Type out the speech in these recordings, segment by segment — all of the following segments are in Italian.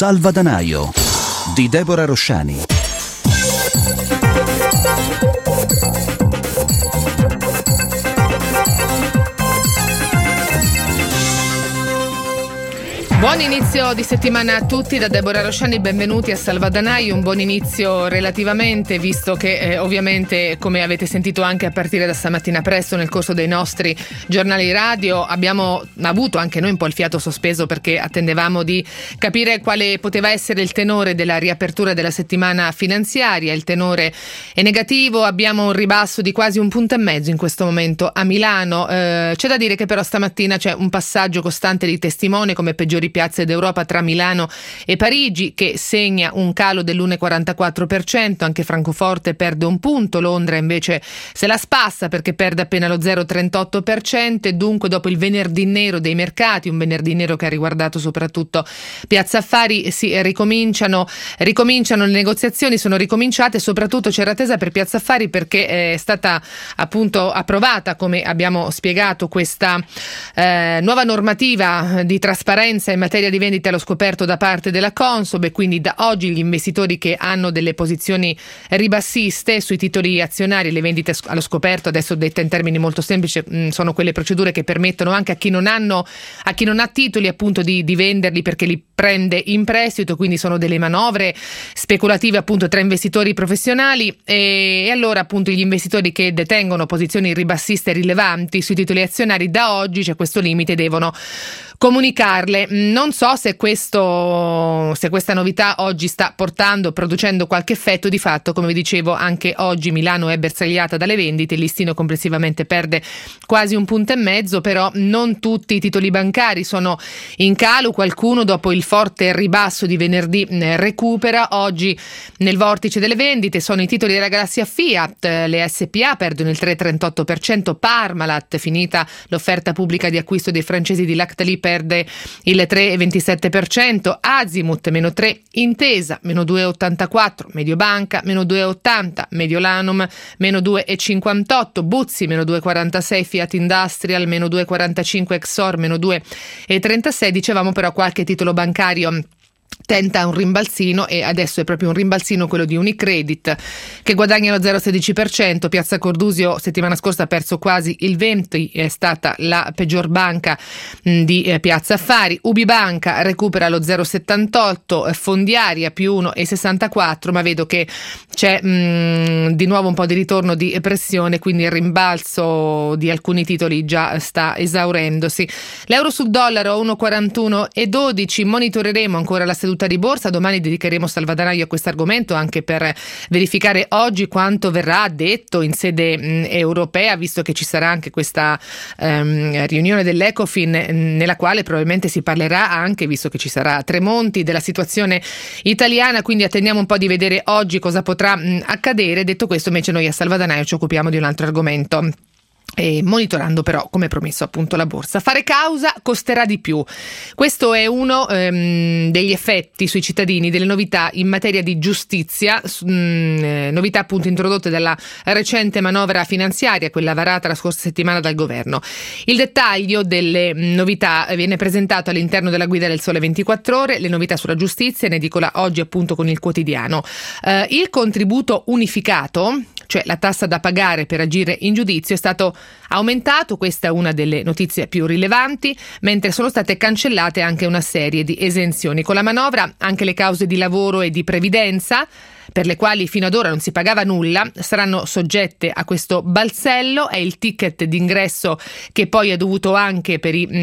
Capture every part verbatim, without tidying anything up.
Salvadanaio di Deborah Rosciani. Buon inizio di settimana a tutti da Deborah Rosciani, benvenuti a Salvadanaio. Un buon inizio relativamente, visto che eh, ovviamente, come avete sentito anche a partire da stamattina presto nel corso dei nostri giornali radio, abbiamo avuto anche noi un po' il fiato sospeso perché attendevamo di capire quale poteva essere il tenore della riapertura della settimana finanziaria. Il tenore è negativo, abbiamo un ribasso di quasi un punto e mezzo in questo momento a Milano. Eh, c'è da dire che però stamattina c'è un passaggio costante di testimone come peggiori piazze d'Europa tra Milano e Parigi, che segna un calo dell'uno virgola quarantaquattro per cento. Anche Francoforte perde un punto, Londra invece se la spassa perché perde appena lo zero virgola trentotto per cento. E dunque, dopo il venerdì nero dei mercati, un venerdì nero che ha riguardato soprattutto Piazza Affari, si ricominciano ricominciano le negoziazioni, sono ricominciate. Soprattutto c'era attesa per Piazza Affari perché è stata appunto approvata, come abbiamo spiegato, questa eh, nuova normativa di trasparenza in materia di vendite allo scoperto da parte della Consob, e quindi da oggi gli investitori che hanno delle posizioni ribassiste sui titoli azionari, le vendite allo scoperto, adesso dette in termini molto semplici, mh, sono quelle procedure che permettono anche a chi non hanno a chi non ha titoli appunto di, di venderli perché li prende in prestito, quindi sono delle manovre speculative appunto tra investitori professionali. E, e allora appunto gli investitori che detengono posizioni ribassiste rilevanti sui titoli azionari, da oggi c'è questo limite, devono comunicarle. Non so se questo se questa novità oggi sta portando, producendo qualche effetto. Di fatto, come vi dicevo, anche oggi Milano è bersagliata dalle vendite, il listino complessivamente perde quasi un punto e mezzo, però non tutti i titoli bancari sono in calo, qualcuno dopo il forte ribasso di venerdì recupera. Oggi nel vortice delle vendite sono i titoli della galassia Fiat, le S P A perdono il tre virgola trentotto per cento, Parmalat, finita l'offerta pubblica di acquisto dei francesi di Lactalis, perde il tre virgola ventisette per cento, Azimut meno tre, Intesa meno due virgola ottantaquattro, Mediobanca meno due virgola ottanta, Mediolanum meno due virgola cinquantotto, Buzzi meno due virgola quarantasei, Fiat Industrial meno due virgola quarantacinque, Exor meno due virgola trentasei. Dicevamo però qualche titolo bancario tenta un rimbalzino, e adesso è proprio un rimbalzino quello di Unicredit, che guadagna lo zero virgola sedici per cento. Piazza Cordusio settimana scorsa ha perso quasi il venti, è stata la peggior banca mh, di eh, Piazza Affari. Ubibanca recupera lo zero virgola settantotto, eh, Fondiaria più uno virgola sessantaquattro, ma vedo che c'è mh, di nuovo un po' di ritorno di pressione, quindi il rimbalzo di alcuni titoli già sta esaurendosi. L'euro sul dollaro uno virgola quarantuno e dodici. Monitoreremo ancora la seduta di borsa, domani dedicheremo Salvadanaio a questo argomento anche per verificare oggi quanto verrà detto in sede mh, europea, visto che ci sarà anche questa ehm, riunione dell'Ecofin nella quale probabilmente si parlerà anche, visto che ci sarà Tremonti, della situazione italiana, quindi attendiamo un po' di vedere oggi cosa potrà mh, accadere. Detto questo, invece, noi a Salvadanaio ci occupiamo di un altro argomento, e monitorando però, come promesso, appunto la borsa. Fare causa costerà di più. Questo è uno ehm, degli effetti sui cittadini delle novità in materia di giustizia, mh, novità appunto introdotte dalla recente manovra finanziaria, quella varata la scorsa settimana dal governo. Il dettaglio delle novità viene presentato all'interno della guida del Sole ventiquattro Ore, le novità sulla giustizia, in edicola oggi appunto con il Quotidiano. Eh, il contributo unificato, cioè la tassa da pagare per agire in giudizio, è stato aumentato, questa è una delle notizie più rilevanti, mentre sono state cancellate anche una serie di esenzioni. Con la manovra anche le cause di lavoro e di previdenza, per le quali fino ad ora non si pagava nulla, saranno soggette a questo balzello. È il ticket d'ingresso che poi è dovuto anche per i,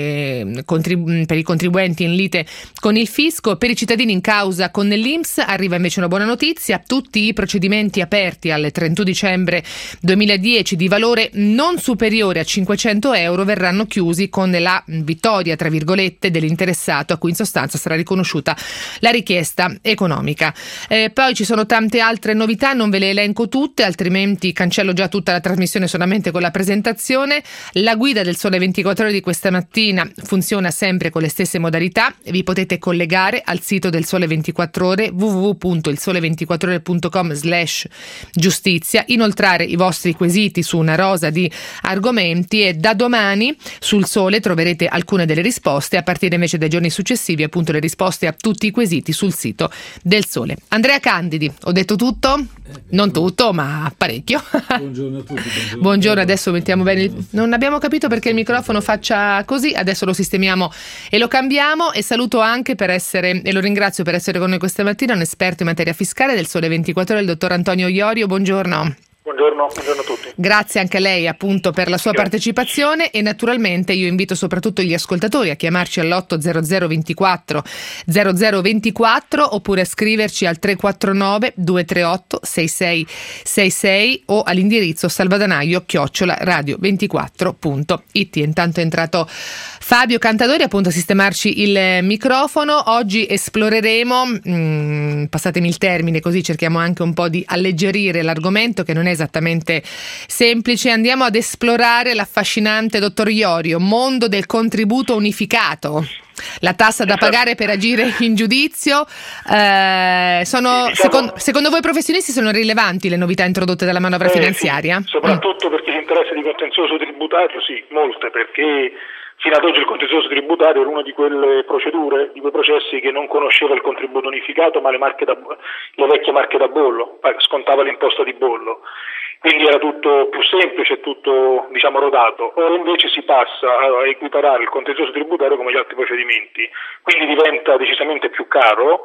eh, contribu- per i contribuenti in lite con il fisco. Per i cittadini in causa con l'I N P S arriva invece una buona notizia: tutti i procedimenti aperti al trentuno dicembre duemiladieci di valore non superiore a cinquecento euro verranno chiusi con la vittoria, tra virgolette, dell'interessato, a cui in sostanza sarà riconosciuta la richiesta economica. Eh, poi ci sono tante altre novità, non ve le elenco tutte, altrimenti cancello già tutta la trasmissione solamente con la presentazione. La guida del Sole ventiquattro Ore di questa mattina funziona sempre con le stesse modalità. Vi potete collegare al sito del Sole ventiquattro Ore w w w punto il sole ventiquattro ore punto com slash giustizia, inoltrare i vostri quesiti su una rosa di argomenti e da domani sul Sole troverete alcune delle risposte, a partire invece dai giorni successivi appunto le risposte a tutti i quesiti sul sito del Sole. Andrea Candidi, ho detto tutto? Non tutto, ma parecchio. Buongiorno a tutti. Buongiorno, buongiorno adesso mettiamo bene il... non abbiamo capito perché il microfono faccia così, adesso lo sistemiamo e lo cambiamo. E saluto anche per essere, e lo ringrazio per essere con noi questa mattina, un esperto in materia fiscale del Sole ventiquattro Ore, il dottor Antonio Iorio. Buongiorno. Buongiorno, buongiorno a tutti. Grazie anche a lei appunto per la sua Grazie. partecipazione, e naturalmente io invito soprattutto gli ascoltatori a chiamarci all'otto zero zero ventiquattro zero zero ventiquattro oppure a scriverci al tre quattro nove due tre otto sei sei sei sei o all'indirizzo salvadanaio chiocciola radio ventiquattro punto it. Intanto è entrato Fabio Cantadori appunto a sistemarci il microfono. Oggi esploreremo, mh, passatemi il termine così cerchiamo anche un po' di alleggerire l'argomento che non è esattamente semplice. Andiamo ad esplorare l'affascinante, dottor Iorio, mondo del contributo unificato. La tassa da pagare per agire in giudizio. Eh, sono, diciamo, secondo, secondo voi professionisti sono rilevanti le novità introdotte dalla manovra eh, finanziaria? Sì, soprattutto mm. per chi si interessa di contenzioso tributario, sì, molte, perché fino ad oggi il contenzioso tributario era una di quelle procedure, di quei processi che non conosceva il contributo unificato, ma le, marche da, le vecchie marche da bollo, scontava l'imposta di bollo. Quindi era tutto più semplice, tutto diciamo rodato. Ora invece si passa a equiparare il contenzioso tributario come gli altri procedimenti, quindi diventa decisamente più caro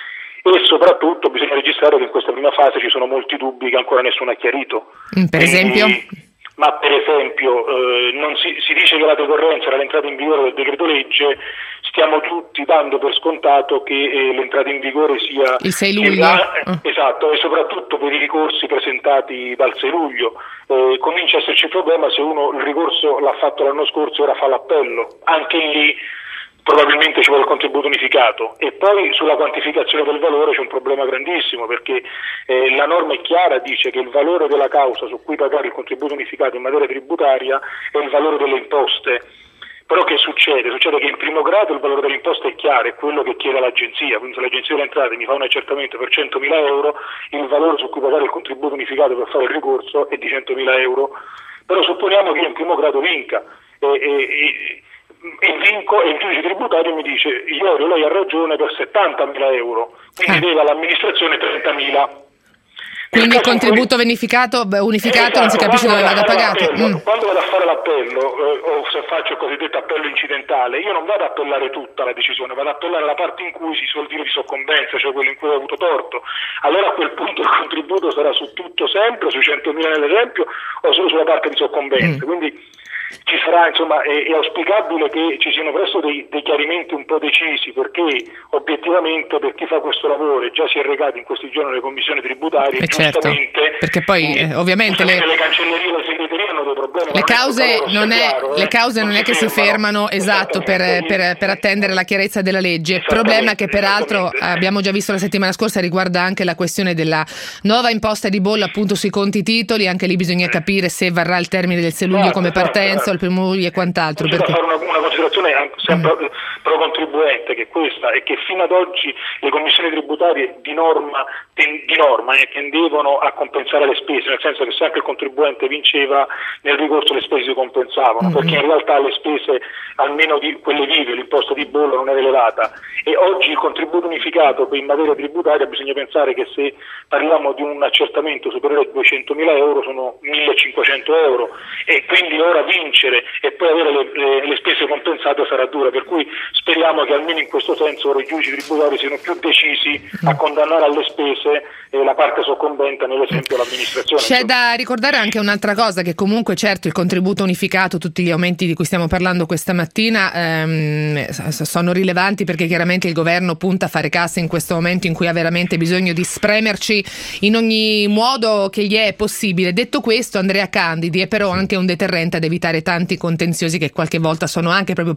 e soprattutto bisogna registrare che in questa prima fase ci sono molti dubbi che ancora nessuno ha chiarito. Mm, per quindi, esempio? Ma per esempio eh, non si, si dice che la decorrenza era l'entrata in vigore del decreto legge, stiamo tutti dando per scontato che eh, l'entrata in vigore sia il sei luglio. La, eh, esatto, e soprattutto per i ricorsi presentati dal sei luglio. Eh, comincia a esserci il problema se uno il ricorso l'ha fatto l'anno scorso e ora fa l'appello. Anche lì probabilmente ci vuole il contributo unificato. E poi sulla quantificazione del valore c'è un problema grandissimo, perché eh, la norma è chiara, dice che il valore della causa su cui pagare il contributo unificato in materia tributaria è il valore delle imposte. Però che succede? Succede che in primo grado il valore dell'imposta è chiaro, è quello che chiede l'agenzia, quindi se l'agenzia delle entrate mi fa un accertamento per centomila euro, il valore su cui pagare il contributo unificato per fare il ricorso è di centomila euro. Però supponiamo che io in primo grado vinca e, e, e e vinco e il giudice tributario mi dice: Iorio, lei ha ragione per settantamila euro, quindi ah. deve all'amministrazione trentamila. Quindi il contributo cui... unificato, unificato esatto, non si capisce dove vada pagato. Mm. Quando vado a fare l'appello, eh, o se faccio il cosiddetto appello incidentale, io non vado ad appellare tutta la decisione, vado ad appellare la parte in cui si suol dire di soccombenza, cioè quello in cui ho avuto torto. Allora a quel punto il contributo sarà su tutto sempre, sui centomila nell'esempio, o solo sulla parte di soccombenza. Mm. Quindi ci sarà, insomma, è, è auspicabile che ci siano presto dei, dei chiarimenti un po' decisi, perché obiettivamente per chi fa questo lavoro e già si è recato in questi giorni alle commissioni tributarie, eh giustamente, certo, perché poi eh, ovviamente le, le cancellerie e le segreterie hanno dei problemi. Le cause non è, chiaro, eh? le cause non, non è che si fermano, esatto, per, per, per attendere la chiarezza della legge. Problema che peraltro abbiamo già visto la settimana scorsa riguarda anche la questione della nuova imposta di bollo appunto sui conti titoli. Anche lì bisogna capire se varrà il termine del sei luglio come partenza o il primo luglio e quant'altro. Perché... fare una, una considerazione sempre mm. pro contribuente, che questa è che fino ad oggi le commissioni tributarie di norma, di norma eh, tendevano a compensare le spese, nel senso che se anche il contribuente vinceva nel ricorso le spese si compensavano, mm. perché in realtà le spese, almeno di quelle vive, l'imposta di bollo non era elevata, e oggi il contributo unificato in materia tributaria bisogna pensare che se parliamo di un accertamento superiore a duecentomila euro sono millecinquecento euro, e quindi ora vincere e poi avere le, le, le spese compensate sarà dura, per cui speriamo che almeno in questo senso ora i giudici tributari siano più decisi a condannare alle spese eh, la parte soccombente, nell'esempio l'amministrazione. C'è da ricordare anche un'altra cosa, che comunque certo il contributo unificato, tutti gli aumenti di cui stiamo parlando questa mattina ehm, sono rilevanti, perché chiaramente il governo punta a fare cassa in questo momento in cui ha veramente bisogno di spremerci in ogni modo che gli è possibile. Detto questo, Andrea Candidi è però anche un deterrente ad evitare tanti contenziosi che qualche volta sono anche proprio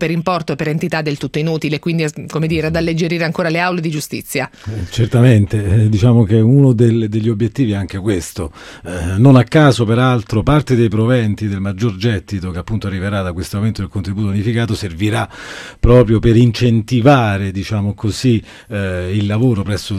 per importo e per entità del tutto inutile, quindi come dire ad alleggerire ancora le aule di giustizia. Eh, certamente, eh, diciamo che uno del, degli obiettivi è anche questo, eh, non a caso peraltro parte dei proventi del maggior gettito che appunto arriverà da questo aumento del contributo unificato servirà proprio per incentivare, diciamo così, eh, il lavoro presso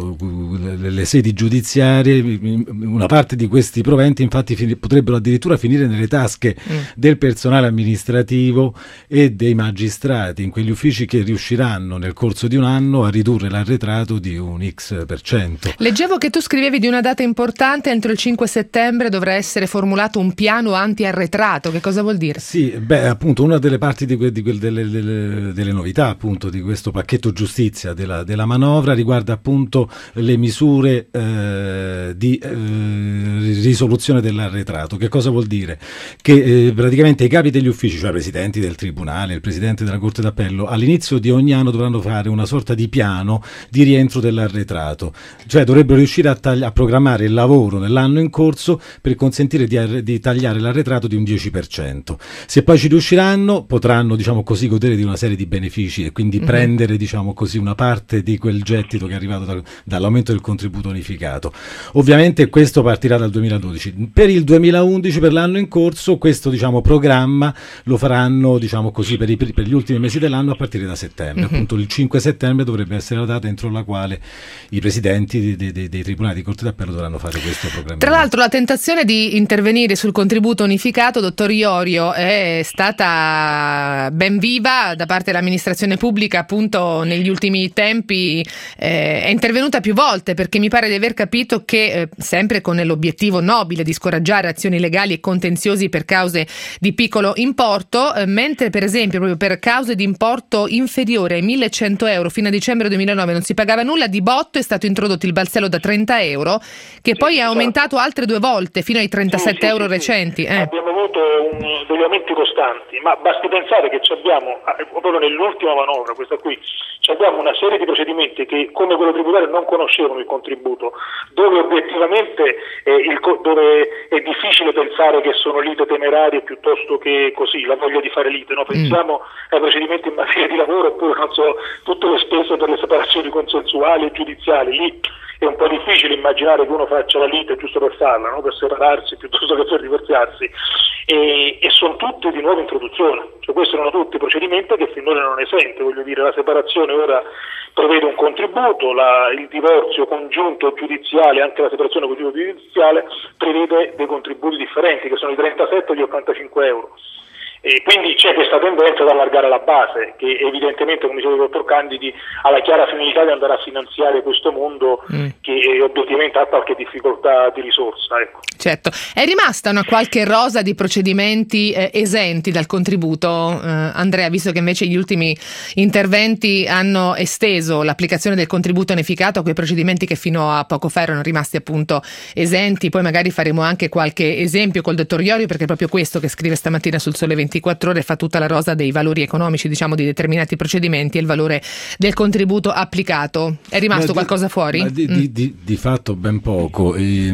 le, le sedi giudiziarie. Una parte di questi proventi infatti fin- potrebbero addirittura finire nelle tasche mm. del personale amministrativo e dei magistrati in quegli uffici che riusciranno nel corso di un anno a ridurre l'arretrato di un X per cento. Leggevo che tu scrivevi di una data importante, entro il cinque settembre dovrà essere formulato un piano anti-arretrato. Che cosa vuol dire? Sì, beh, appunto una delle parti di que- di que- delle, delle, delle novità appunto di questo pacchetto giustizia della, della manovra riguarda appunto le misure eh, di eh, risoluzione dell'arretrato. Che cosa vuol dire? Che eh, praticamente i capi degli uffici, cioè i presidenti del tribunale, il presidente della Corte d'Appello, all'inizio di ogni anno dovranno fare una sorta di piano di rientro dell'arretrato, cioè dovrebbero riuscire a, tagli- a programmare il lavoro nell'anno in corso per consentire di, ar- di tagliare l'arretrato di un dieci per cento. Se poi ci riusciranno potranno, diciamo così, godere di una serie di benefici e quindi mm-hmm. prendere, diciamo così, una parte di quel gettito che è arrivato dal, dall'aumento del contributo unificato. Ovviamente questo partirà dal duemiladodici. Per il duemilaundici, per l'anno in corso, questo, diciamo, programma lo faranno, diciamo così, per, i, per gli ultimi mesi dell'anno a partire da settembre. Mm-hmm. Appunto il cinque settembre dovrebbe essere la data entro la quale i presidenti dei, dei, dei, dei tribunali di Corte d'Appello dovranno fare questo programma. Tra l'altro la tentazione di intervenire sul contributo unificato, dottor Iorio, è stata ben viva da parte dell'amministrazione pubblica, appunto negli ultimi tempi eh, è intervenuta più volte, perché mi pare di aver capito che eh, sempre con l'obiettivo nobile di scoraggiare azioni legali e contenziosi per cause di piccolo importo, eh, mentre per esempio proprio per cause di importo inferiore ai millecento euro fino a dicembre duemilanove non si pagava nulla, di botto è stato introdotto il balzello da trenta euro che sì, poi è aumentato altre due volte fino ai trentasette sì, euro sì, recenti. Sì. Eh. Abbiamo avuto un, degli aumenti costanti, ma basti pensare che ci abbiamo, proprio nell'ultima manovra, questa qui, ci abbiamo una serie di procedimenti che come quello tributario non conoscevano il contributo, dove obiettivamente eh, il, dove è difficile pensare che sono lite temerarie piuttosto che così, la voglia di fare lite, no? Pensiamo mm. ai procedimenti in materia di lavoro oppure non so, tutte le spese per le separazioni consensuali e giudiziali, lì è un po' difficile immaginare che uno faccia la lite giusto per farla, no? Per separarsi piuttosto che per divorziarsi, e, e sono tutte di nuova introduzione, cioè questi sono tutti procedimenti che finora non esente, voglio dire, la separazione ora prevede un contributo, la, il divorzio congiunto giudiziale, anche la separazione congiunta giudiziale prevede dei contributi differenti che sono i trentasette e gli ottantacinque euro. E quindi c'è questa tendenza ad allargare la base che evidentemente, come diceva il dottor Candidi, ha la chiara finalità di andare a finanziare questo mondo mm. che obiettivamente ha qualche difficoltà di risorsa. Ecco. Certo, è rimasta una qualche rosa di procedimenti eh, esenti dal contributo, eh, Andrea, visto che invece gli ultimi interventi hanno esteso l'applicazione del contributo unificato a quei procedimenti che fino a poco fa erano rimasti appunto esenti. Poi magari faremo anche qualche esempio col dottor Iorio, perché è proprio questo che scrive stamattina sul Sole ventiquattro Ore, fa tutta la rosa dei valori economici, diciamo, di determinati procedimenti e il valore del contributo applicato. È rimasto ma qualcosa di, fuori? Ma di, mm. di, di, di fatto ben poco.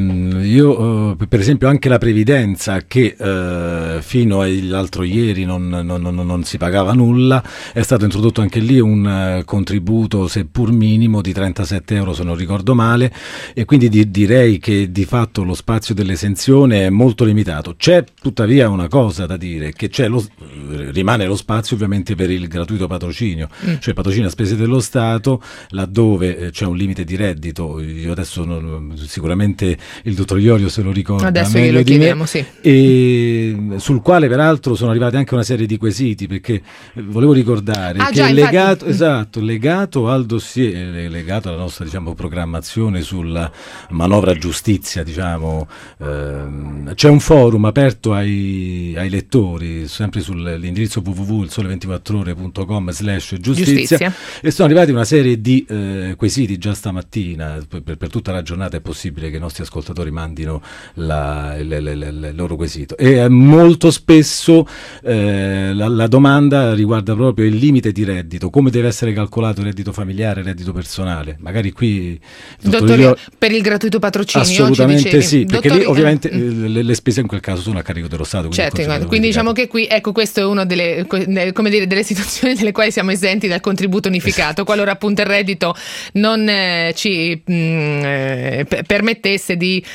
Io per esempio anche la previdenza, che eh, fino all'altro ieri non, non, non, non si pagava nulla, è stato introdotto anche lì un uh, contributo seppur minimo di trentasette euro se non ricordo male, e quindi di, direi che di fatto lo spazio dell'esenzione è molto limitato. C'è tuttavia una cosa da dire, che c'è lo, rimane lo spazio ovviamente per il gratuito patrocinio, mm. cioè patrocinio a spese dello Stato laddove eh, c'è un limite di reddito. Io adesso non, sicuramente il dottor Iorio se lo ricorda adesso meglio glielo di chiediamo, me, sì. E sul quale peraltro sono arrivate anche una serie di quesiti, perché volevo ricordare ah, che già, è legato, infatti... esatto, legato al dossier, legato alla nostra, diciamo, programmazione sulla manovra giustizia, diciamo, ehm, c'è un forum aperto ai, ai lettori sempre sull'indirizzo w w w punto il sole ventiquattro ore punto com slash giustizia, e sono arrivati una serie di eh, quesiti già stamattina. Per, per tutta la giornata è possibile che i nostri ascoltatori mandino la, il, il, il, il loro quesito, e eh, molto spesso eh, la, la domanda riguarda proprio il limite di reddito, come deve essere calcolato il reddito familiare, il reddito personale. Magari qui Dottor Io, per il gratuito patrocinio assolutamente sì, perché Dottori, lì ovviamente eh, le, le spese in quel caso sono a carico dello Stato, quindi, certo, quindi diciamo che qui cui, ecco, questo è una delle, come dire, delle situazioni nelle quali siamo esenti dal contributo unificato, qualora appunto il reddito non eh, ci mh, eh, permettesse di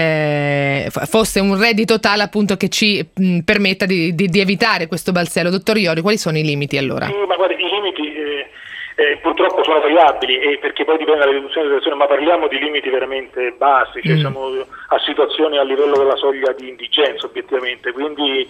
eh, fosse un reddito tale appunto che ci mh, permetta di, di, di evitare questo balzello. Dottor Iorio, quali sono i limiti allora? Sì, ma guarda, i limiti eh, eh, purtroppo sono variabili, eh, perché poi dipende dalla riduzione della situazione, ma parliamo di limiti veramente bassi, cioè mm. siamo a situazioni a livello della soglia di indigenza obiettivamente, quindi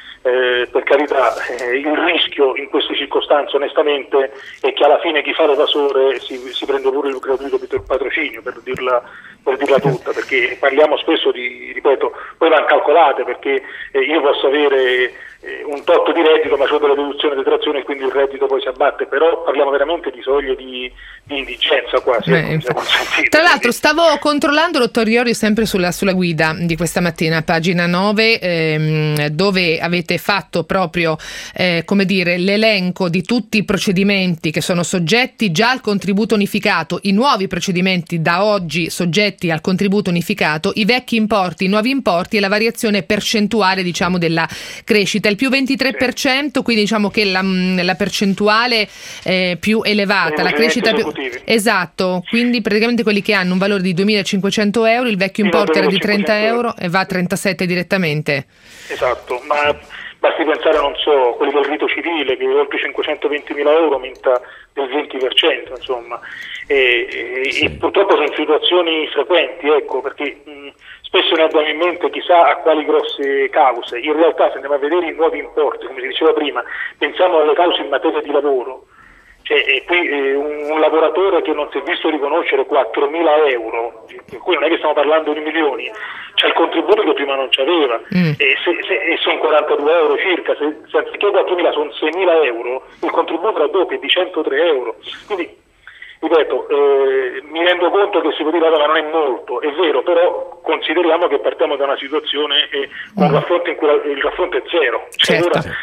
Eh, per carità, eh, il rischio in queste circostanze onestamente è che alla fine chi fa l'evasore si, si prende pure il gratuito patrocinio, per dirla, per dirla tutta, perché parliamo spesso di, ripeto, poi vanno calcolate, perché eh, io posso avere eh, un tot di reddito ma c'ho delle deduzioni e detrazioni e quindi il reddito poi si abbatte, però parliamo veramente di soglie di, di indigenza quasi. Eh, Tra l'altro stavo controllando, dottor Iorio, sempre sulla, sulla guida di questa mattina, pagina nove, ehm, dove avete fatto proprio eh, come dire l'elenco di tutti i procedimenti che sono soggetti già al contributo unificato, i nuovi procedimenti da oggi soggetti al contributo unificato, i vecchi importi, i nuovi importi e la variazione percentuale diciamo della crescita, il più ventitré per cento, quindi diciamo che la, la percentuale eh, più elevata, la crescita più esatto, quindi praticamente quelli che hanno un valore di duemilacinquecento euro, il vecchio importo era di trenta euro e va a trentasette direttamente. Esatto, ma basti pensare, non so, quelli del rito civile, che oltre cinquecentoventimila euro aumenta del venti per cento, insomma, e, e, sì. e purtroppo sono situazioni frequenti, ecco, perché mh, spesso ne abbiamo in mente chissà a quali grosse cause. In realtà, se andiamo a vedere i nuovi importi, come si diceva prima, pensiamo alle cause in materia di lavoro. Cioè, e qui eh, un, un lavoratore che non si è visto riconoscere quattromila euro, per cui non è che stiamo parlando di milioni, c'è il contributo che prima non c'aveva, mm. e, se, se, e sono quarantadue euro circa, se, se anziché quattromila sono seimila euro, il contributo raddoppia è di centotré euro. Quindi, ripeto, eh, mi rendo conto che si può dire che non è molto, è vero, però consideriamo che partiamo da una situazione eh, con un raffronto in cui il raffronto è zero. Cioè, certo. ora,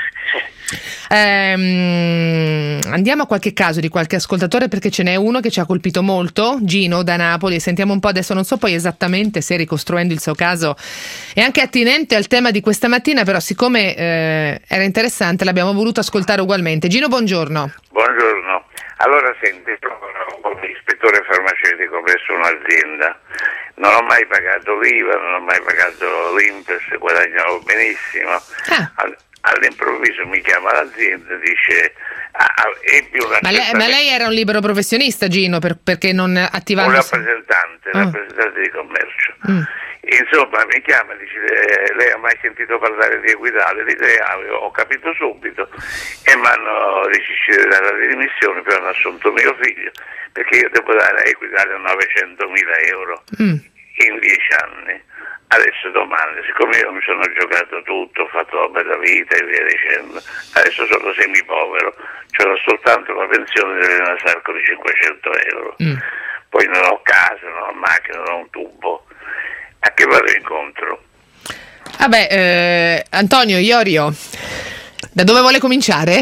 Ehm, andiamo a qualche caso di qualche ascoltatore, perché ce n'è uno che ci ha colpito molto, Gino da Napoli. Sentiamo un po' adesso, non so poi esattamente se ricostruendo il suo caso è anche attinente al tema di questa mattina, però siccome eh, era interessante l'abbiamo voluto ascoltare ugualmente. Gino, buongiorno. Buongiorno. Allora senti, sono come ispettore farmaceutico presso un'azienda, non ho mai pagato l'I V A, non ho mai pagato l'Inps, guadagnavo benissimo. Ah. All'improvviso mi chiama l'azienda e dice ah, ebbi un ma lei, ma lei era un libero professionista, Gino, per, perché non attivava un rappresentante, oh. rappresentante di commercio. Mm. Insomma mi chiama e dice lei ha mai sentito parlare di Equitale? Dico, ho capito subito e mi hanno deciso di dare la dimissione, però hanno assunto mio figlio perché io devo dare a Equitale novecentomila euro mm. in dieci anni. Adesso domani, siccome io mi sono giocato tutto, ho fatto la bella vita e via dicendo, adesso sono semipovero, c'ho soltanto la pensione dell'Elena Sarco di cinquecento euro, mm. poi non ho casa, non ho macchina, non ho un tubo. A che vado incontro? Vabbè, eh, Antonio, Iorio, da dove vuole cominciare?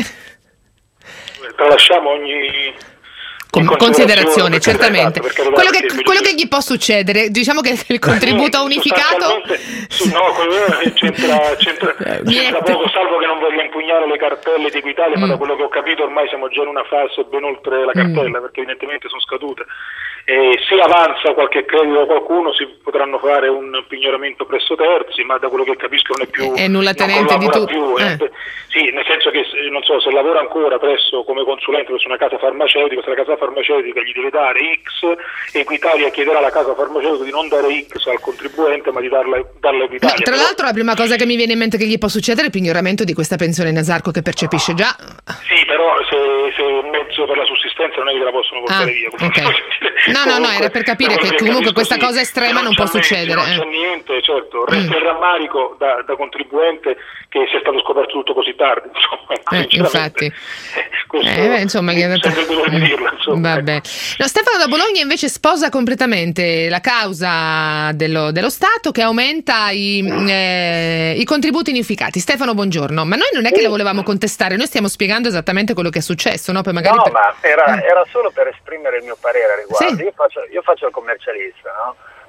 Tralasciamo ogni... Con considerazione, certamente. Esatto, quello, che, quello che gli può succedere, diciamo che il contributo unificato sì, no, c'entra, c'entra, c'entra poco, salvo che non voglia impugnare le cartelle di Equitalia, mm. ma da quello che ho capito ormai siamo già in una fase ben oltre la cartella, mm. perché evidentemente sono scadute. E se avanza qualche credito a qualcuno si potranno fare un pignoramento presso terzi, ma da quello che capisco non è più è nulla tenente di tutto. Eh. Eh. Sì, nel senso che non so se lavora ancora presso come consulente presso una casa farmaceutica, se la casa farmaceutica gli deve dare X, Equitalia chiederà alla casa farmaceutica di non dare X al contribuente ma di darla, darla a Equitalia. No, tra l'altro la prima cosa che mi viene in mente che gli può succedere è il pignoramento di questa pensione Nasarco che percepisce già. Sì, però se, se un mezzo per la sussistenza non è che la possono portare ah, via. Okay. No, no, no, era per capire che comunque questa cosa estrema non, non può succedere. Non c'è niente, certo, resta mm. il rammarico da, da contribuente che sia stato scoperto tutto così tardi. Insomma, eh, infatti. Eh, beh, insomma, che è andato... di dirlo, insomma. Vabbè. No, Stefano da Bologna invece sposa completamente la causa dello, dello Stato che aumenta i, eh, i contributi unificati. Stefano, buongiorno. Ma noi non è che le volevamo contestare, noi stiamo spiegando esattamente quello che è successo, no? Poi magari no, per... ma era, eh. era solo per esprimere il mio parere a riguardo. Sì. Io faccio, io faccio il commercialista, no?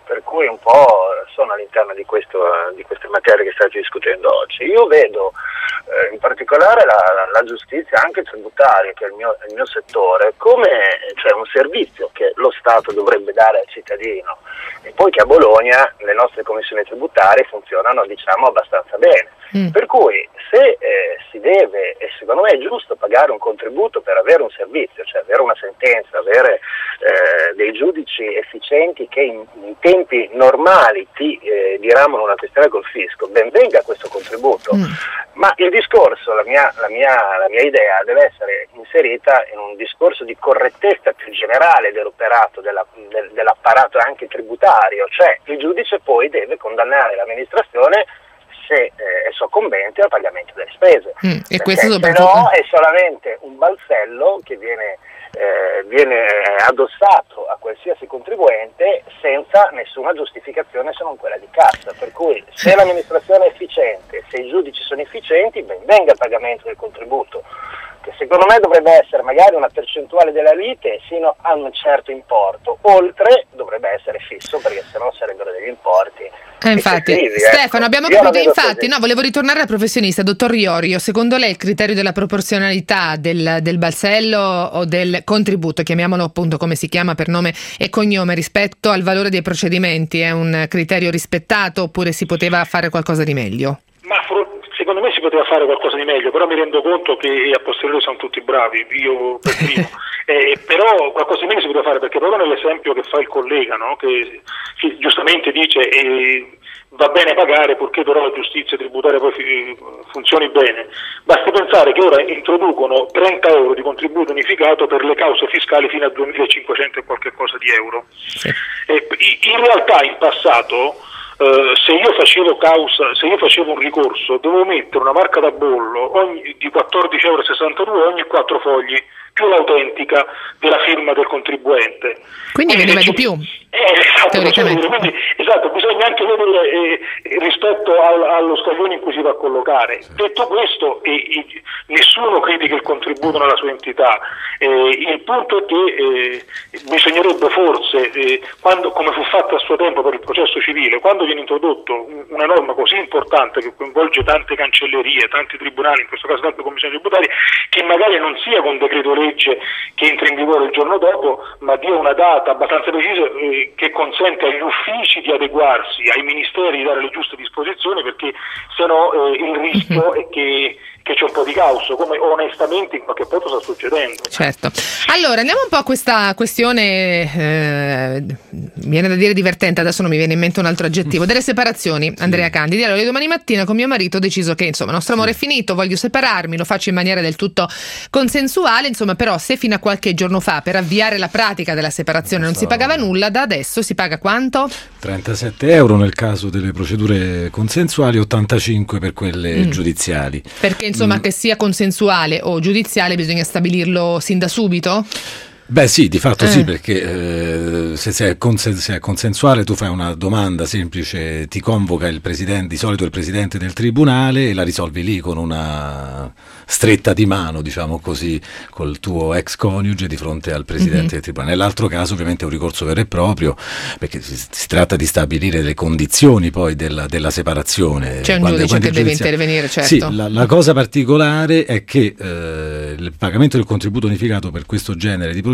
per cui un po' sono all'interno di, questo, di queste materie che state discutendo oggi. Io vedo eh, in particolare la, la, la giustizia anche tributaria, che è il mio, il mio settore, come cioè un servizio che lo Stato dovrebbe dare al cittadino, e poi che a Bologna le nostre commissioni tributarie funzionano, diciamo, abbastanza bene. Mm. Per cui se eh, si deve, e secondo me è giusto, pagare un contributo per avere un servizio, cioè avere una sentenza, avere eh, dei giudici efficienti che in, in tempi normali ti eh, diramano una questione col fisco, ben venga questo contributo. Mm. Ma il discorso, la mia, la, mia, la mia idea deve essere inserita in un discorso di correttezza più generale dell'operato, della, del, dell'apparato anche tributario, cioè il giudice poi deve condannare l'amministrazione se eh, è soccombente al pagamento delle spese, mm, e questo se no è solamente un balzello che viene, eh, viene addossato a qualsiasi contribuente senza nessuna giustificazione se non quella di cassa, per cui se l'amministrazione è efficiente, se i giudici sono efficienti, ben venga il pagamento del contributo, che secondo me dovrebbe essere magari una percentuale della lite sino a un certo importo, oltre dovrebbe essere fisso, perché sennò sarebbero degli importi. Eh, infatti, crisi, Stefano, ecco. abbiamo capito, infatti, no, volevo ritornare al professionista, dottor Iorio, secondo lei il criterio della proporzionalità del, del balzello o del contributo, chiamiamolo appunto come si chiama per nome e cognome, rispetto al valore dei procedimenti, è un criterio rispettato oppure si poteva fare qualcosa di meglio? Ma secondo me si poteva fare qualcosa di meglio, però mi rendo conto che a posteriori sono tutti bravi, io per primo. Eh, però qualcosa di meglio si poteva fare, perché proprio nell'esempio che fa il collega, no? che, che giustamente dice eh, va bene pagare purché però la giustizia tributaria poi fi, funzioni bene, basti pensare che ora introducono trenta euro di contributo unificato per le cause fiscali fino a duemilacinquecento e qualche cosa di euro. Sì. Eh, in realtà in passato Uh, se io facevo causa, se io facevo un ricorso, dovevo mettere una marca da bollo ogni, di quattordici euro e sessantadue ogni quattro fogli, più l'autentica della firma del contribuente. Quindi veniva di più. Eh, esatto, quindi, esatto, bisogna anche vedere eh, rispetto al, allo scaglione in cui si va a collocare. Detto questo, eh, eh, nessuno critica il contributo nella sua entità. Eh, il punto è che eh, bisognerebbe forse, eh, quando, come fu fatto a suo tempo per il processo civile, quando viene introdotto una norma così importante che coinvolge tante cancellerie, tanti tribunali, in questo caso tante commissioni tributarie, che magari non sia con decreto legge che entra in vigore il giorno dopo, ma dia una data abbastanza precisa eh, che consente agli uffici di adeguarsi, ai ministeri di dare le giuste disposizioni, perché se no eh, il rischio è che che c'è un po' di caos, come onestamente in qualche punto sta succedendo. Certo. Allora, andiamo un po' a questa questione, eh, viene da dire divertente, adesso non mi viene in mente un altro aggettivo, delle separazioni, sì. Andrea Candidi. Allora, io domani mattina con mio marito ho deciso che, insomma, il nostro amore sì. è finito, voglio separarmi, lo faccio in maniera del tutto consensuale, insomma, però se fino a qualche giorno fa per avviare la pratica della separazione non, non si pagava nulla, da adesso si paga quanto? trentasette euro nel caso delle procedure consensuali, ottantacinque per quelle mm. giudiziali. Perché insomma, mm. che sia consensuale o giudiziale bisogna stabilirlo sin da subito? Beh sì, di fatto eh. sì, perché eh, se, se, è consen- se è consensuale tu fai una domanda semplice, ti convoca il presidente, di solito il presidente del tribunale, e la risolvi lì con una stretta di mano, diciamo così, col tuo ex coniuge di fronte al presidente mm-hmm. del tribunale. Nell'altro caso ovviamente è un ricorso vero e proprio, perché si, si tratta di stabilire le condizioni poi della, della separazione. C'è un quando, giudice quando che deve intervenire, certo. Sì, la, la cosa particolare è che eh, il pagamento del contributo unificato per questo genere di procedure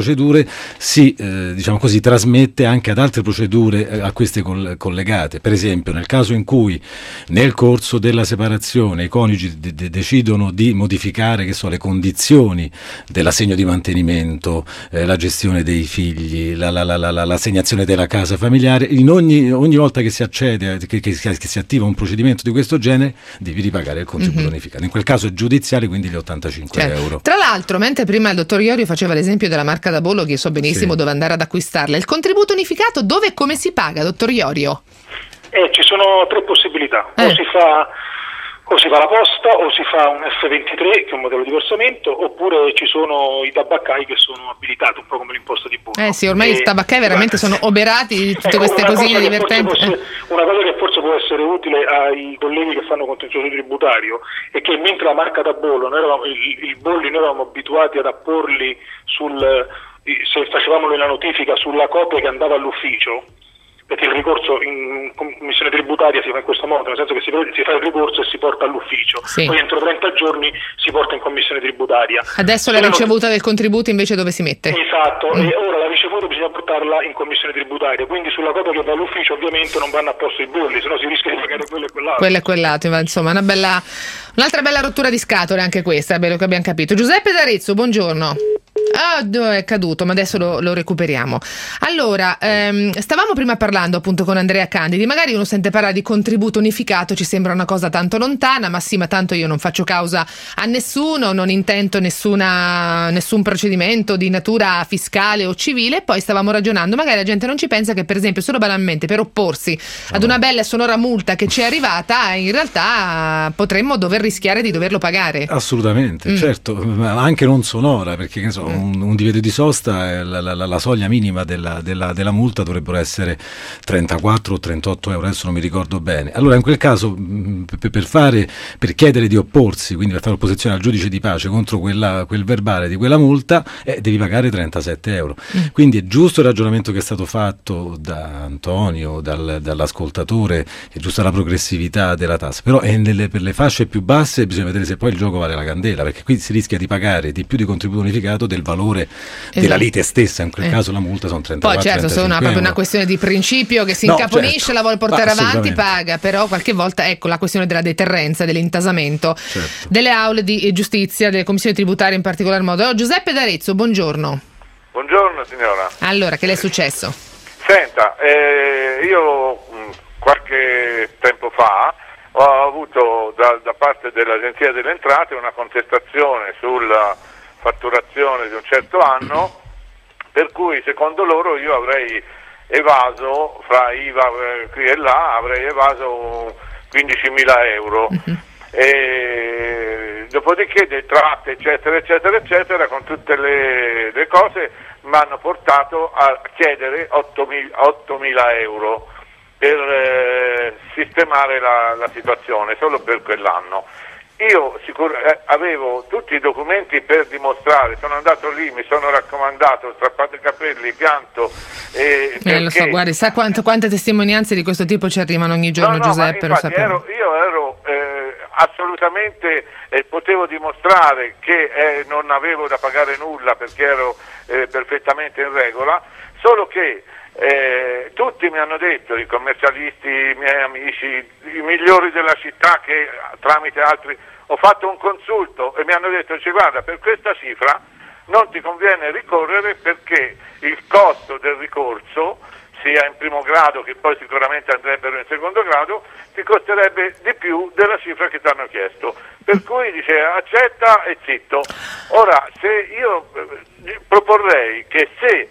si eh, diciamo così trasmette anche ad altre procedure eh, a queste col- collegate. Per esempio, nel caso in cui nel corso della separazione i coniugi de- de- decidono di modificare che so, le condizioni dell'assegno di mantenimento, eh, la gestione dei figli, la, la, la, la, l'assegnazione della casa familiare, in ogni, ogni volta che si accede, che, che, che si attiva un procedimento di questo genere, devi ripagare il contributo mm-hmm. unificato. In quel caso è giudiziale, quindi gli ottantacinque certo. euro. Tra l'altro, mentre prima il dottor Iorio faceva l'esempio della marca da bollo, che io so benissimo sì. dove andare ad acquistarla, il contributo unificato dove e come si paga, dottor Iorio? Eh, ci sono tre possibilità, eh. o si fa o si fa la posta, o si fa un F ventitré che è un modello di versamento, oppure ci sono i tabaccai che sono abilitati, un po' come l'imposta di bollo. Eh sì, ormai e, i tabaccai veramente guarda, sono oberati di tutte ecco, queste cosine divertenti. Fosse, eh. Una cosa che forse può essere utile ai colleghi che fanno contenzioso tributario è che mentre la marca da bollo, noi eravamo, il, il bolli noi eravamo abituati ad apporli sul, se facevamo la notifica sulla copia che andava all'ufficio, perché il ricorso in commissione tributaria si fa in questo modo, nel senso che si, si fa il ricorso e si porta all'ufficio, sì. Poi entro trenta giorni si porta in commissione tributaria. Adesso la ricevuta del contributo invece dove si mette? Esatto, mm. e ora la ricevuta bisogna portarla in commissione tributaria, quindi sulla copia che va all'ufficio ovviamente non vanno a posto i bolli, sennò si rischia di pagare quello e quell'altro. Quello e quell'altro, insomma, una bella, un'altra bella rottura di scatole anche questa, è bello che abbiamo capito. Giuseppe D'Arezzo, buongiorno. Ah, è caduto, ma adesso lo, lo recuperiamo. Allora, ehm, stavamo prima parlando appunto con Andrea Candidi, magari uno sente parlare di contributo unificato, ci sembra una cosa tanto lontana, ma sì, ma tanto io non faccio causa a nessuno, non intento nessuna, nessun procedimento di natura fiscale o civile, e poi stavamo ragionando, magari la gente non ci pensa che per esempio solo banalmente per opporsi ad una bella e sonora multa che ci è arrivata, in realtà potremmo dover rischiare di doverlo pagare. Assolutamente, mm. certo, ma anche non sonora, perché che ne so, mm. un, un divieto di sosta, la, la, la soglia minima della, della, della multa dovrebbero essere trentaquattro o trentotto euro, adesso non mi ricordo bene. Allora in quel caso per, per fare per chiedere di opporsi, quindi per fare opposizione al giudice di pace contro quella, quel verbale di quella multa, eh, devi pagare trentasette euro. Mm. Quindi è giusto il ragionamento che è stato fatto da Antonio, dal, dall'ascoltatore, è giusta la progressività della tassa, però è nelle, per le fasce più basse bisogna vedere se poi il gioco vale la candela, perché qui si rischia di pagare di più di contributo unificato del valore esatto. della lite stessa, in quel eh. caso la multa sono trentaquattro. Poi certo, se è proprio una questione di principio che si no, incaponisce, certo. la vuole portare avanti, paga, però qualche volta ecco la questione della deterrenza, dell'intasamento certo. delle aule di giustizia, delle commissioni tributarie in particolar modo. Oh, Giuseppe D'Arezzo, buongiorno. Buongiorno signora. Allora, che le è successo? Senta, eh, io mh, qualche tempo fa ho avuto da, da parte dell'Agenzia delle Entrate una contestazione sulla fatturazione di un certo anno, per cui secondo loro io avrei evaso fra I V A eh, qui e là, avrei evaso quindicimila euro. Uh-huh. E dopodiché dei tratti eccetera eccetera eccetera, con tutte le, le cose mi hanno portato a chiedere ottomila euro per eh, sistemare la, la situazione solo per quell'anno. Io sicur- eh, avevo tutti i documenti per dimostrare, sono andato lì, mi sono raccomandato, strappato i capelli, pianto. Eh, eh, lo so, guardi, sa quanto, quante testimonianze di questo tipo ci arrivano ogni giorno, no, no, Giuseppe, lo sappiamo. Ero, io ero eh, assolutamente, eh, potevo dimostrare che eh, non avevo da pagare nulla perché ero eh, perfettamente in regola, solo che Eh, tutti mi hanno detto, i commercialisti, i miei amici, i migliori della città, che tramite altri ho fatto un consulto e mi hanno detto, cioè, guarda, per questa cifra non ti conviene ricorrere perché il costo del ricorso, sia in primo grado che poi sicuramente andrebbero in secondo grado, ti costerebbe di più della cifra che ti hanno chiesto, per cui dice accetta e zitto. Ora, se io eh, proporrei che se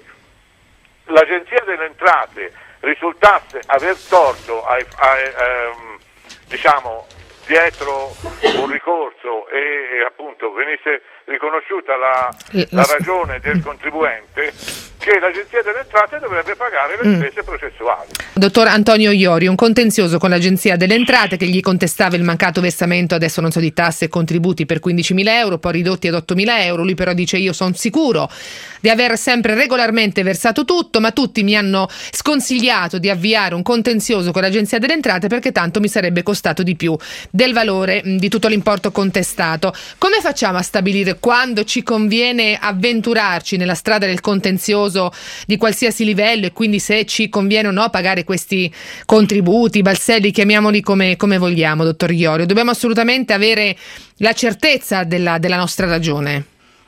l'Agenzia delle Entrate risultasse aver torto ai, ai, ehm, diciamo dietro un ricorso e, e appunto venisse riconosciuta la, la ragione del contribuente, che l'Agenzia delle Entrate dovrebbe pagare le spese mm. processuali. Dottor Antonio Iori, un contenzioso con l'Agenzia delle Entrate che gli contestava il mancato versamento, adesso non so, di tasse e contributi per quindicimila euro, poi ridotti ad ottomila euro. Lui però dice: io sono sicuro di aver sempre regolarmente versato tutto, ma tutti mi hanno sconsigliato di avviare un contenzioso con l'Agenzia delle Entrate perché tanto mi sarebbe costato di più del valore di tutto l'importo contestato. Come facciamo a stabilire quando ci conviene avventurarci nella strada del contenzioso di qualsiasi livello, e quindi se ci conviene o no pagare questi contributi, balzelli, chiamiamoli come, come vogliamo, dottor Iorio? Dobbiamo assolutamente avere la certezza della, della nostra ragione.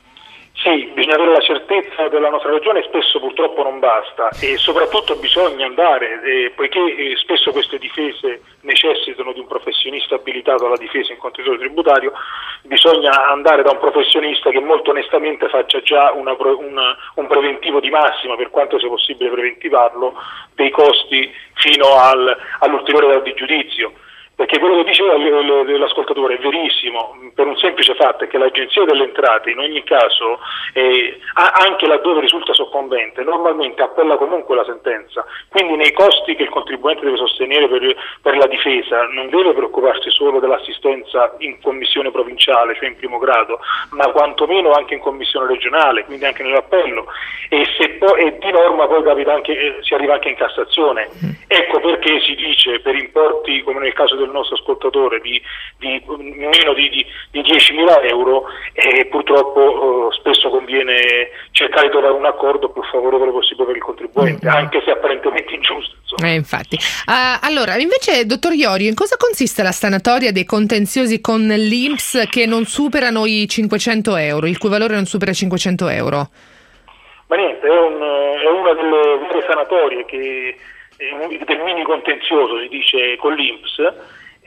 Sì, bisogna avere la certezza della nostra ragione, spesso purtroppo non basta, e soprattutto bisogna andare, eh, poiché eh, spesso queste difese necessitano di un professionista abilitato alla difesa in contenzioso tributario, bisogna andare da un professionista che molto onestamente faccia già una, una, un preventivo di massima, per quanto sia possibile preventivarlo, dei costi fino al, all'ulteriore grado di giudizio. Perché quello che diceva l'ascoltatore è verissimo, per un semplice fatto è che l'Agenzia delle Entrate in ogni caso, eh, anche laddove risulta soccombente, normalmente appella comunque la sentenza, quindi nei costi che il contribuente deve sostenere per, per la difesa non deve preoccuparsi solo dell'assistenza in commissione provinciale, cioè in primo grado, ma quantomeno anche in commissione regionale, quindi anche nell'appello, e, se poi, e di norma poi capita anche, eh, si arriva anche in Cassazione. Ecco perché si dice per importi, come nel caso del nostro ascoltatore, di, di meno di, di, di diecimila euro, e purtroppo eh, spesso conviene cercare di trovare un accordo più favorevole possibile per il contribuente, mm-hmm. anche se apparentemente ingiusto. Eh, infatti. Uh, allora, invece, dottor Iorio, in cosa consiste la sanatoria dei contenziosi con l'I N P S che non superano i cinquecento euro, il cui valore non supera i cinquecento euro? Ma niente, è, un, è una delle varie sanatorie che del mini contenzioso, si dice, con l'I N P S,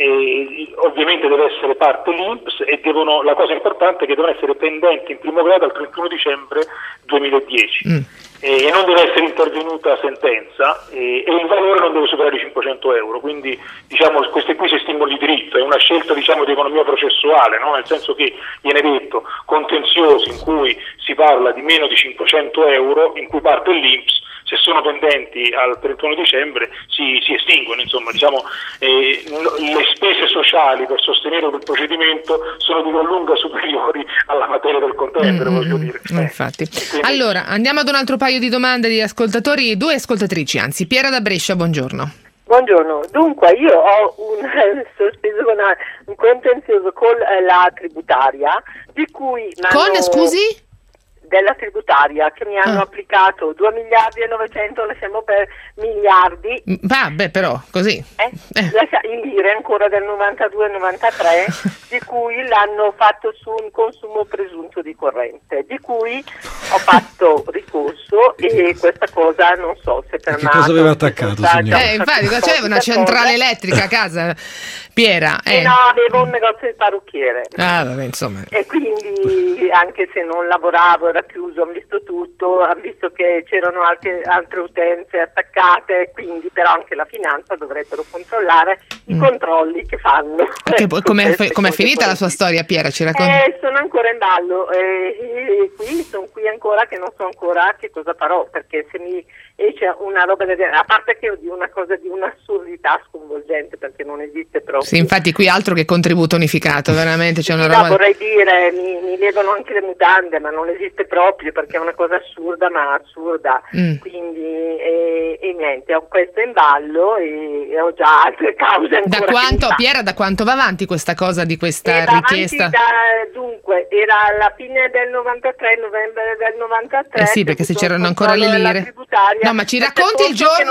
e ovviamente deve essere parte l'I N P S, e devono, la cosa importante è che devono essere pendenti in primo grado al trentuno dicembre duemiladieci, mm. e non deve essere intervenuta sentenza, e, e il valore non deve superare i cinquecento euro, quindi diciamo queste qui si estinguono di diritto, è una scelta, diciamo, di economia processuale, no? Nel senso che viene detto contenziosi in cui si parla di meno di cinquecento euro, in cui parte l'I N P S, se sono pendenti al trentuno dicembre si, si estinguono, insomma, diciamo, eh, le spese sociali per sostenere quel procedimento sono di gran lunga superiori alla materia del contendere, mm-hmm. voglio dire. Eh, infatti. Quindi... Allora, andiamo ad un altro paio di domande di ascoltatori, due ascoltatrici, anzi. Piera da Brescia, buongiorno. Buongiorno, dunque io ho un sospeso con un contenzioso con la tributaria, di cui... Con, scusi? Della tributaria, che mi hanno ah. applicato due miliardi e novecento, lasciamo per miliardi. Vabbè, però, così. Eh? Eh. In lire ancora del novantadue novantatré, di cui l'hanno fatto su un consumo presunto di corrente, di cui ho fatto ricorso, e questa cosa non so se per me... Che cosa aveva attaccato, signore? Eh, infatti, c'era una centrale elettrica a casa, Piera. Eh. Eh no, avevo un negozio di parrucchiere. Ah, vabbè, insomma. E quindi, anche se non lavoravo, era chiuso, hanno visto tutto, hanno visto che c'erano altre, altre utenze attaccate, quindi però anche la finanza dovrebbero controllare mm. i controlli che fanno. Come è finita la sua storia, Piera? Ci racconti? Eh, sono ancora in ballo, e, e qui sono qui ancora che non so ancora che cosa farò, perché se mi esce una roba del genere, a parte che di una cosa di un'assurdità sconvolgente, perché non esiste proprio. Sì, infatti qui altro che contributo unificato, veramente c'è una sì, roba... No, vorrei dire, mi, mi levano anche le mutande, ma non esiste proprio, perché è una cosa assurda, ma assurda, mm. quindi e, e niente, ho questo in ballo e, e ho già altre cause ancora. Da quanto, Piera, da quanto va avanti questa cosa di questa e richiesta? Da, dunque, era alla fine del novantatré, novembre del novantatré. Eh sì, perché se c'erano ancora le lire. No, ma ci racconti il giorno...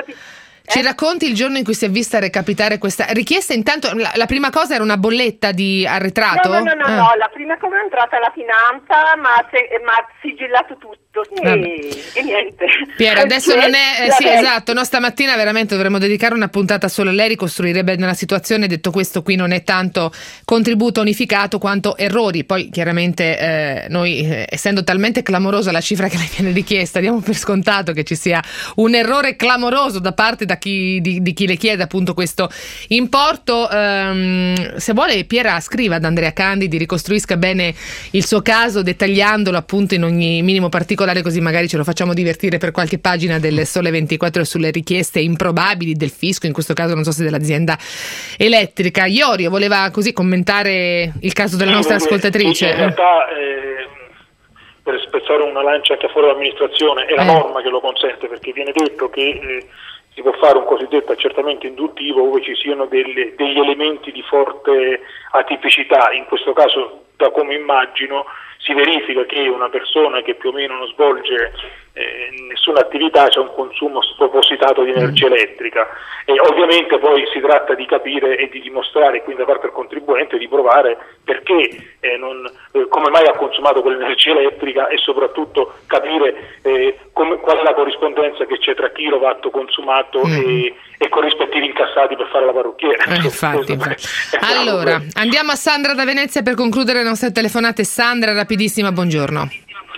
Ci racconti il giorno in cui si è vista recapitare questa richiesta? Intanto la, la prima cosa era una bolletta di arretrato? No, no, no, no, ah. no. La prima cosa è entrata la finanza, ma, se, ma ha sigillato tutto e, e niente. Piera, adesso non è... Eh, sì, esatto, no, stamattina veramente dovremmo dedicare una puntata solo a lei, ricostruirebbe nella situazione. Detto questo, qui non è tanto contributo unificato quanto errori. Poi chiaramente eh, noi, eh, essendo talmente clamorosa la cifra che le viene richiesta, diamo per scontato che ci sia un errore clamoroso da parte da Chi, di, di chi le chiede appunto questo importo. Um, se vuole, Piera, scriva ad Andrea Candidi, ricostruisca bene il suo caso dettagliandolo appunto in ogni minimo particolare, così magari ce lo facciamo divertire per qualche pagina del Sole ventiquattro Ore sulle richieste improbabili del fisco, in questo caso non so se dell'azienda elettrica. Iorio voleva così commentare il caso della nostra ascoltatrice. In realtà eh, per spezzare una lancia anche fuori dall'amministrazione è la eh. norma che lo consente, perché viene detto che eh, si può fare un cosiddetto accertamento induttivo ove ci siano delle, degli elementi di forte atipicità. In questo caso, da come immagino, si verifica che una persona che più o meno non svolge eh, nessuna attività c'è un consumo spropositato di energia elettrica, e ovviamente poi si tratta di capire e di dimostrare, quindi da parte del contribuente, di provare perché eh, non, eh, come mai ha consumato quell'energia elettrica, e soprattutto capire eh, come, qual è la corrispondenza che c'è tra kilowatt consumato mm. e, e corrispettivi incassati per fare la parrucchiera. Eh, infatti, infatti. Allora, andiamo a Sandra da Venezia per concludere le nostre telefonate. Sandra, rapidissima, buongiorno.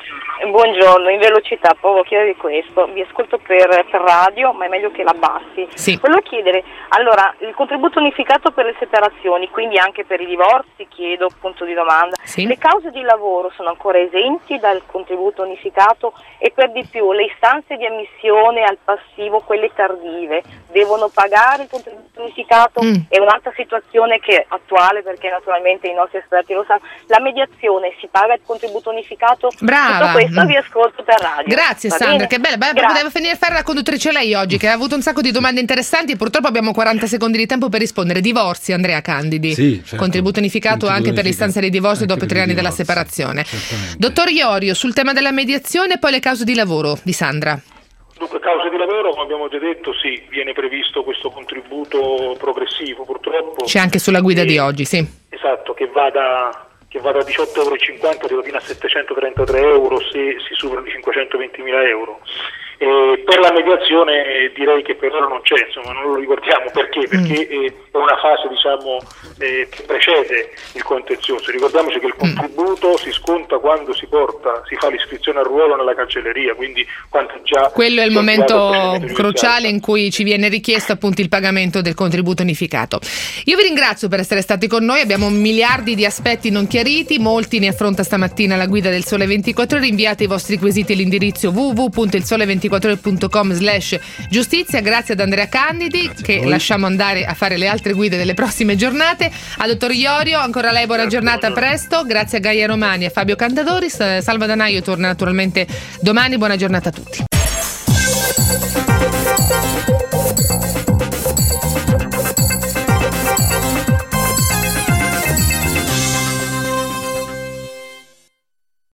Buongiorno, in velocità provo a chiedere questo, vi ascolto per, per radio, ma è meglio che l'abbassi. Sì. Volevo chiedere, allora, il contributo unificato per le separazioni, quindi anche per i divorzi, chiedo, punto di domanda. Sì. Le cause di lavoro sono ancora esenti dal contributo unificato e per di più le istanze di ammissione al passivo, quelle tardive, devono pagare il contributo unificato? Mm. È un'altra situazione che è attuale, perché naturalmente i nostri esperti lo sanno. La mediazione, si paga il contributo unificato? Brava. Tutto questo vi ascolto per radio. Grazie Va Sandra, bene? che bella. Beh, Grazie. poteva finire a fare la conduttrice lei oggi, che ha avuto un sacco di domande interessanti e purtroppo abbiamo quaranta secondi di tempo per rispondere. Divorzi, Andrea Candidi. Sì, certo. Contributo unificato Contributo anche per unificato. l'istanza di divorzio Anche dopo per tre i anni dalla divorzi, separazione. certamente. Dottor Iorio, sul tema della mediazione e poi le cause di lavoro di Sandra. Dunque, cause di lavoro, come abbiamo già detto, sì, viene previsto questo contributo progressivo, purtroppo. C'è anche sulla guida E- di oggi, sì. Esatto, che va da, che va da diciotto virgola cinquanta euro fino a settecentotrentatré euro se si superano i cinquecentoventimila euro. E per la mediazione direi che per ora non c'è, insomma, non lo ricordiamo perché, perché Mm. eh, è una fase, diciamo, eh, che precede il contenzioso. Ricordiamoci che il contributo si sconta quando si porta, si fa l'iscrizione al ruolo nella cancelleria, quindi quando già Quello è il si è avviato il momento procedimento cruciale giudiziario. in cui ci viene richiesto appunto il pagamento del contributo unificato. Io vi ringrazio per essere stati con noi, abbiamo miliardi di aspetti non chiariti, molti ne affronta stamattina la guida del Sole ventiquattro Ore. Inviate i vostri quesiti all'indirizzo w w w punto il sole ventiquattro ore punto com slash giustizia. Grazie ad Andrea Candidi, Grazie a che voi. lasciamo andare a fare le altre guide delle prossime giornate. A dottor Iorio, ancora lei buona giornata, a presto. Grazie a Gaia Romani e a Fabio Cantadori. Salva Danaio torna naturalmente domani, buona giornata a tutti.